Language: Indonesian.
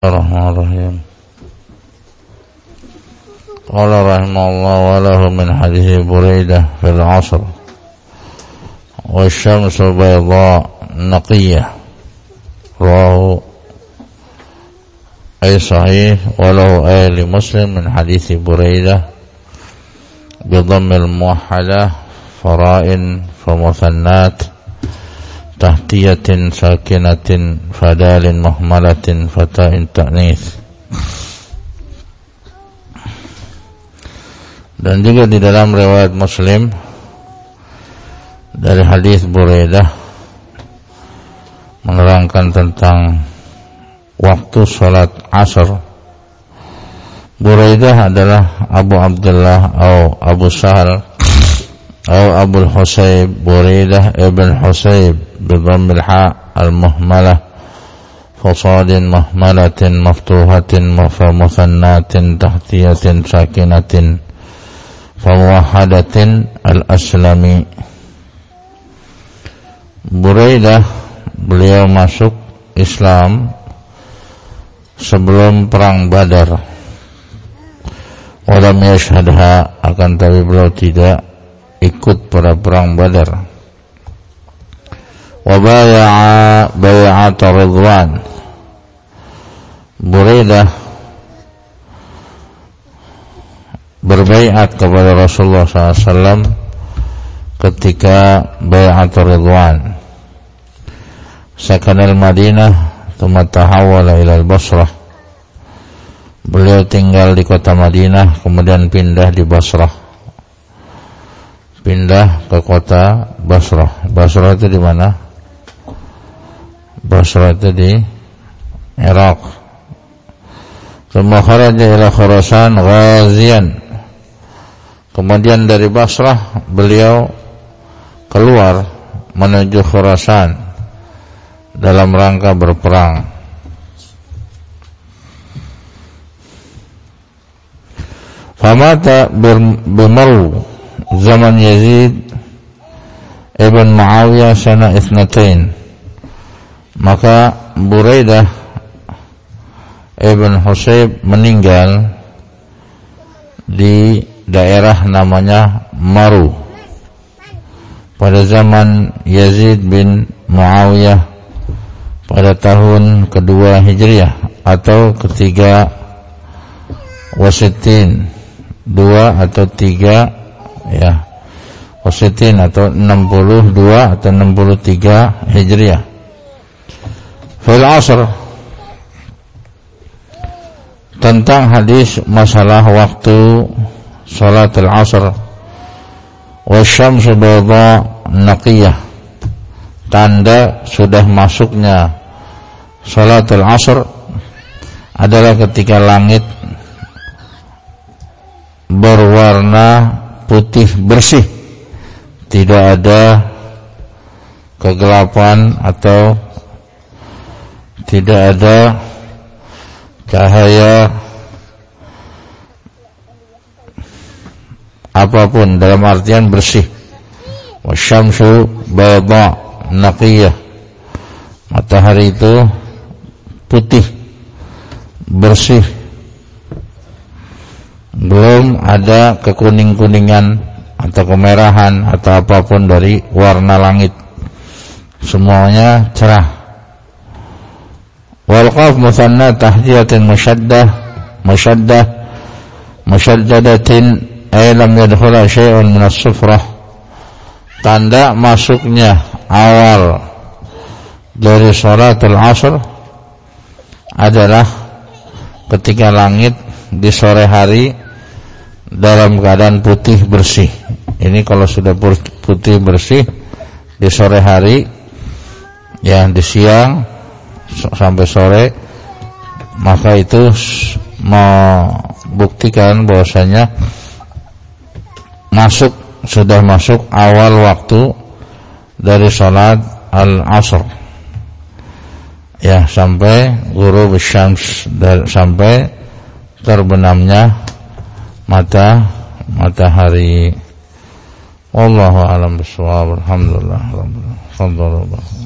Bismillahirrahmanirrahim. Qala rahimahullah wa lahu min hadithi Buraidah fil 'ashr wa syamsu bayda naqiyah rawahu ay sahih wa lahu li Muslim min hadithi Buraidah bi dhammil muwahhadah fara'in fa muthannat tahtiyatin sakinatin fadalin muhmalatin fata'in ta'nits. Dan juga di dalam riwayat Muslim dari hadis Buraidah menerangkan tentang waktu salat asar. Buraidah adalah Abu Abdullah atau Abu Sahal atau Abu Husayb, Buraidah ibn Husayb بضم الحاء المهملة فصاد مهملة مفتوحة فمثنات تحتية ساكنة فموحدة الأسلمي. Buraidah beliau masuk Islam sebelum perang Badar. Walam yashhadha, akan tapi beliau tidak ikut pada perang Badar. Wa baya'a bay'at Ridwan. Buraidah berbaiat kepada Rasulullah SAW ketika bay'at Ridwan. Sakanal Madinah thumma tahawwala ila al-Basrah. Beliau tinggal di kota Madinah kemudian pindah di Basrah. Pindah ke kota Basrah. Basrah itu di mana? Basrah itu di Irak. Thumma kharaja ila Khurasan ghaziyan. Kemudian dari Basrah beliau keluar menuju Khurasan dalam rangka berperang. Famata bimaru zaman Yazid ibn Muawiyah sana itsnatain. Maka Buraidah ibn Husayb meninggal di daerah namanya Maru pada zaman Yazid bin Muawiyah pada tahun kedua Hijriah atau ketiga wasitin, 2 atau 3 ya, wasitin atau 62 atau 63 Hijriah. Fil asr, tentang hadis masalah waktu salat al-asr. Wa syamsu bayda naqiyah, tanda sudah masuknya salat al-asr adalah ketika langit berwarna putih bersih, tidak ada kegelapan atau tidak ada cahaya apapun, dalam artian bersih. Wasyamsu bayda naqiyah, matahari itu putih bersih, belum ada kekuning-kuningan atau kemerahan atau apapun dari warna langit, semuanya cerah. Wal qaf muthanna tahdiyatin mushaddadatin ay lam yadkhula syai'un min as-sufrah. Tanda masuknya awal dari salatul asr adalah ketika langit di sore hari dalam keadaan putih bersih. Ini kalau sudah putih bersih di sore hari, ya di siang sampai sore, maka itu membuktikan bahwasanya sudah masuk awal waktu dari salat al-asr, ya, sampai ghurub syams, sampai terbenamnya matahari. Wallahu a'lam bishawab. Alhamdulillah rabbil alamin.